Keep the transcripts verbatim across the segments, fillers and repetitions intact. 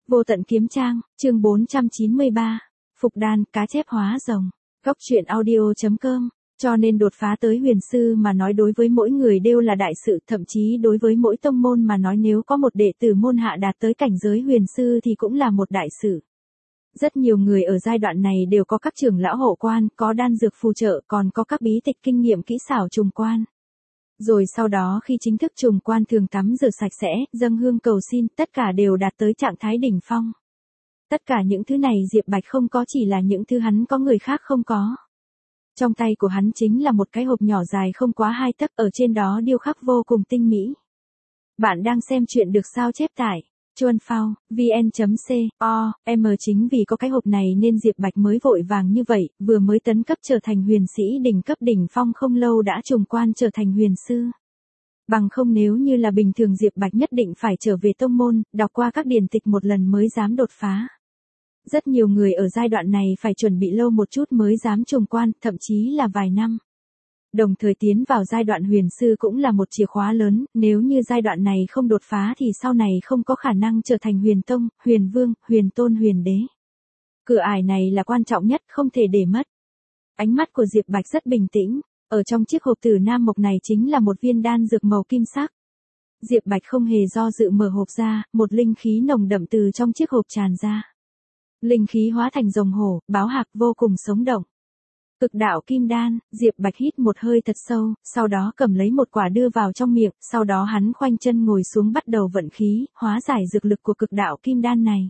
Vô tận kiếm trang, chương bốn trăm chín mươi ba. Phục đan, cá chép hóa rồng. Góc truyện audio.com. Cho nên đột phá tới huyền sư mà nói đối với mỗi người đều là đại sự, thậm chí đối với mỗi tông môn mà nói nếu có một đệ tử môn hạ đạt tới cảnh giới huyền sư thì cũng là một đại sự. Rất nhiều người ở giai đoạn này đều có các trưởng lão hộ quan, có đan dược phù trợ, còn có các bí tịch kinh nghiệm kỹ xảo trùng quan. Rồi sau đó khi chính thức trùng quan thường tắm rửa sạch sẽ, dâng hương cầu xin, tất cả đều đạt tới trạng thái đỉnh phong. Tất cả những thứ này Diệp Bạch không có, chỉ là những thứ hắn có người khác không có. Trong tay của hắn chính là một cái hộp nhỏ dài không quá hai tấc, ở trên đó điêu khắc vô cùng tinh mỹ. Bạn đang xem chuyện được sao chép tải chuan phao vn.co.m. Chính vì có cái hộp này nên Diệp Bạch mới vội vàng như vậy, vừa mới tấn cấp trở thành huyền sĩ đỉnh cấp đỉnh phong không lâu đã trùng quan trở thành huyền sư. Bằng không nếu như là bình thường Diệp Bạch nhất định phải trở về tông môn, đọc qua các điển tịch một lần mới dám đột phá. Rất nhiều người ở giai đoạn này phải chuẩn bị lâu một chút mới dám trùng quan, thậm chí là vài năm. Đồng thời tiến vào giai đoạn huyền sư cũng là một chìa khóa lớn, nếu như giai đoạn này không đột phá thì sau này không có khả năng trở thành huyền tông, huyền vương, huyền tôn, huyền đế. Cửa ải này là quan trọng nhất, không thể để mất. Ánh mắt của Diệp Bạch rất bình tĩnh, ở trong chiếc hộp tử nam mộc này chính là một viên đan dược màu kim sắc. Diệp Bạch không hề do dự mở hộp ra, một linh khí nồng đậm từ trong chiếc hộp tràn ra. Linh khí hóa thành rồng hổ, báo hạc vô cùng sống động. Cực đạo kim đan, Diệp Bạch hít một hơi thật sâu, sau đó cầm lấy một quả đưa vào trong miệng, sau đó hắn khoanh chân ngồi xuống bắt đầu vận khí, hóa giải dược lực của cực đạo kim đan này.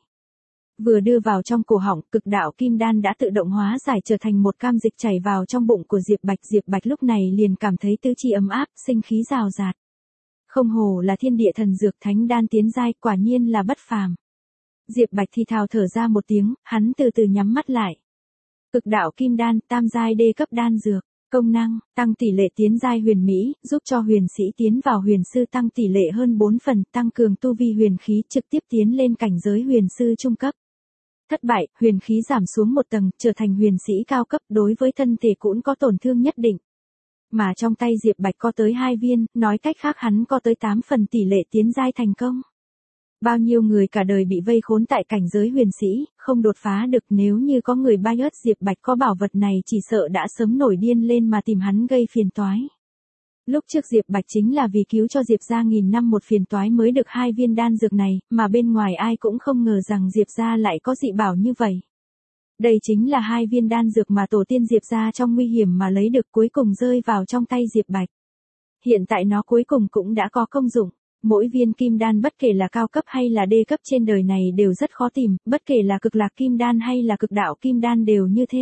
Vừa đưa vào trong cổ họng, cực đạo kim đan đã tự động hóa giải trở thành một cam dịch chảy vào trong bụng của Diệp Bạch. Diệp Bạch lúc này liền cảm thấy tứ chi ấm áp, sinh khí rào rạt. Không hổ là thiên địa thần dược thánh đan tiến giai, quả nhiên là bất phàm. Diệp Bạch thì thào thở ra một tiếng, hắn từ từ nhắm mắt lại. Cực đạo kim đan, tam giai đê cấp đan dược, công năng, tăng tỷ lệ tiến giai huyền mỹ, giúp cho huyền sĩ tiến vào huyền sư tăng tỷ lệ hơn bốn phần, tăng cường tu vi huyền khí, trực tiếp tiến lên cảnh giới huyền sư trung cấp. Thất bại, huyền khí giảm xuống một tầng, trở thành huyền sĩ cao cấp, đối với thân thể cũng có tổn thương nhất định. Mà trong tay Diệp Bạch có tới hai viên, nói cách khác hắn có tới tám phần tỷ lệ tiến giai thành công. Bao nhiêu người cả đời bị vây khốn tại cảnh giới huyền sĩ, không đột phá được, nếu như có người bai ớt Diệp Bạch có bảo vật này chỉ sợ đã sớm nổi điên lên mà tìm hắn gây phiền toái. Lúc trước Diệp Bạch chính là vì cứu cho Diệp gia nghìn năm một phiền toái mới được hai viên đan dược này, mà bên ngoài ai cũng không ngờ rằng Diệp gia lại có dị bảo như vậy. Đây chính là hai viên đan dược mà tổ tiên Diệp gia trong nguy hiểm mà lấy được cuối cùng rơi vào trong tay Diệp Bạch. Hiện tại nó cuối cùng cũng đã có công dụng. Mỗi viên kim đan bất kể là cao cấp hay là đê cấp trên đời này đều rất khó tìm, bất kể là cực lạc kim đan hay là cực đạo kim đan đều như thế.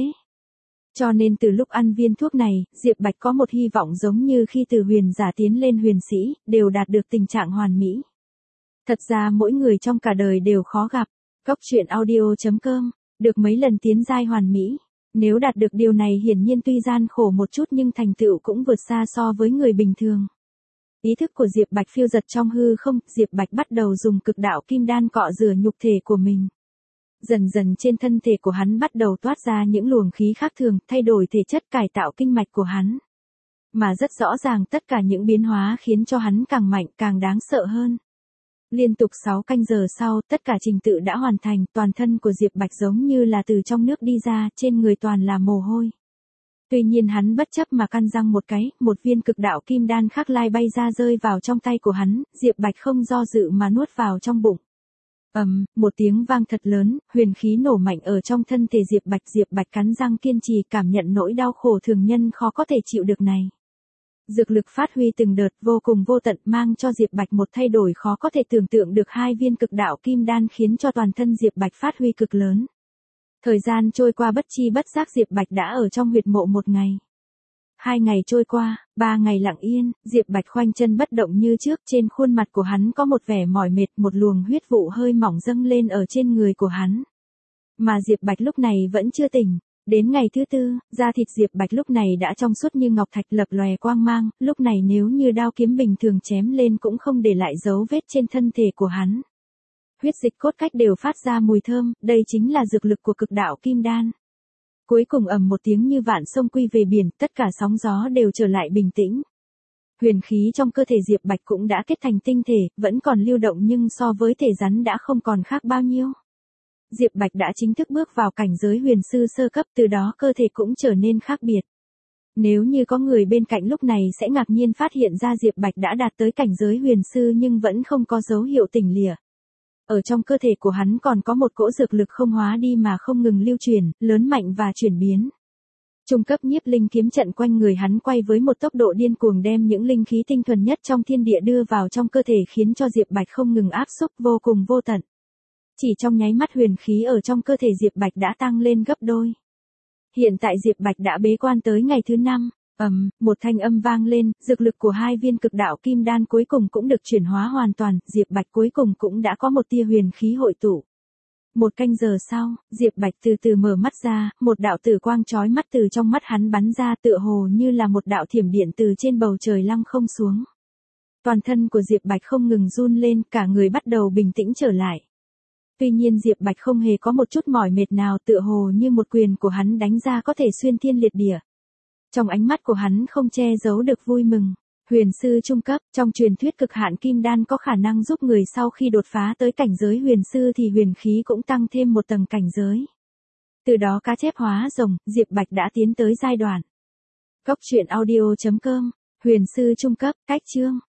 Cho nên từ lúc ăn viên thuốc này, Diệp Bạch có một hy vọng giống như khi từ huyền giả tiến lên huyền sĩ, đều đạt được tình trạng hoàn mỹ. Thật ra mỗi người trong cả đời đều khó gặp. Góc truyện audio.com, được mấy lần tiến giai hoàn mỹ. Nếu đạt được điều này hiển nhiên tuy gian khổ một chút nhưng thành tựu cũng vượt xa so với người bình thường. Ý thức của Diệp Bạch phiêu dật trong hư không, Diệp Bạch bắt đầu dùng cực đạo kim đan cọ rửa nhục thể của mình. Dần dần trên thân thể của hắn bắt đầu toát ra những luồng khí khác thường, thay đổi thể chất, cải tạo kinh mạch của hắn. Mà rất rõ ràng tất cả những biến hóa khiến cho hắn càng mạnh, càng đáng sợ hơn. Liên tục sáu canh giờ sau, tất cả trình tự đã hoàn thành, toàn thân của Diệp Bạch giống như là từ trong nước đi ra, trên người toàn là mồ hôi. Tuy nhiên hắn bất chấp mà căn răng một cái, một viên cực đạo kim đan khác lai bay ra rơi vào trong tay của hắn, Diệp Bạch không do dự mà nuốt vào trong bụng. Ầm, um, một tiếng vang thật lớn, huyền khí nổ mạnh ở trong thân thể Diệp Bạch. Diệp Bạch cắn răng kiên trì, cảm nhận nỗi đau khổ thường nhân khó có thể chịu được này. Dược lực phát huy từng đợt vô cùng vô tận, mang cho Diệp Bạch một thay đổi khó có thể tưởng tượng được. Hai viên cực đạo kim đan khiến cho toàn thân Diệp Bạch phát huy cực lớn. Thời gian trôi qua bất chi bất giác Diệp Bạch đã ở trong huyệt mộ một ngày. Hai ngày trôi qua, ba ngày lặng yên, Diệp Bạch khoanh chân bất động như trước, trên khuôn mặt của hắn có một vẻ mỏi mệt, một luồng huyết vụ hơi mỏng dâng lên ở trên người của hắn. Mà Diệp Bạch lúc này vẫn chưa tỉnh. Đến ngày thứ tư, da thịt Diệp Bạch lúc này đã trong suốt như ngọc thạch, lập lòe quang mang, lúc này nếu như đao kiếm bình thường chém lên cũng không để lại dấu vết trên thân thể của hắn. Huyết dịch cốt cách đều phát ra mùi thơm, đây chính là dược lực của cực đạo kim đan. Cuối cùng ầm một tiếng như vạn sông quy về biển, tất cả sóng gió đều trở lại bình tĩnh. Huyền khí trong cơ thể Diệp Bạch cũng đã kết thành tinh thể, vẫn còn lưu động nhưng so với thể rắn đã không còn khác bao nhiêu. Diệp Bạch đã chính thức bước vào cảnh giới huyền sư sơ cấp, từ đó cơ thể cũng trở nên khác biệt. Nếu như có người bên cạnh lúc này sẽ ngạc nhiên phát hiện ra Diệp Bạch đã đạt tới cảnh giới huyền sư nhưng vẫn không có dấu hiệu tỉnh lìa. Ở trong cơ thể của hắn còn có một cỗ dược lực không hóa đi mà không ngừng lưu truyền, lớn mạnh và chuyển biến. Trung cấp nhiếp linh kiếm trận quanh người hắn quay với một tốc độ điên cuồng đem những linh khí tinh thuần nhất trong thiên địa đưa vào trong cơ thể khiến cho Diệp Bạch không ngừng áp xúc vô cùng vô tận. Chỉ trong nháy mắt huyền khí ở trong cơ thể Diệp Bạch đã tăng lên gấp đôi. Hiện tại Diệp Bạch đã bế quan tới ngày thứ năm, ầm, um, một thanh âm vang lên, dược lực của hai viên cực đạo kim đan cuối cùng cũng được chuyển hóa hoàn toàn, Diệp Bạch cuối cùng cũng đã có một tia huyền khí hội tụ. Một canh giờ sau, Diệp Bạch từ từ mở mắt ra, một đạo tử quang chói mắt từ trong mắt hắn bắn ra tựa hồ như là một đạo thiểm điện từ trên bầu trời lăng không xuống. Toàn thân của Diệp Bạch không ngừng run lên, cả người bắt đầu bình tĩnh trở lại. Tuy nhiên Diệp Bạch không hề có một chút mỏi mệt nào, tựa hồ như một quyền của hắn đánh ra có thể xuyên thiên liệt địa. Trong ánh mắt của hắn không che giấu được vui mừng. Huyền sư trung cấp, trong truyền thuyết cực hạn kim đan có khả năng giúp người sau khi đột phá tới cảnh giới huyền sư thì huyền khí cũng tăng thêm một tầng cảnh giới. Từ đó cá chép hóa rồng, Diệp Bạch đã tiến tới giai đoạn. Góc truyện audio chấm com, huyền sư trung cấp, cách chương.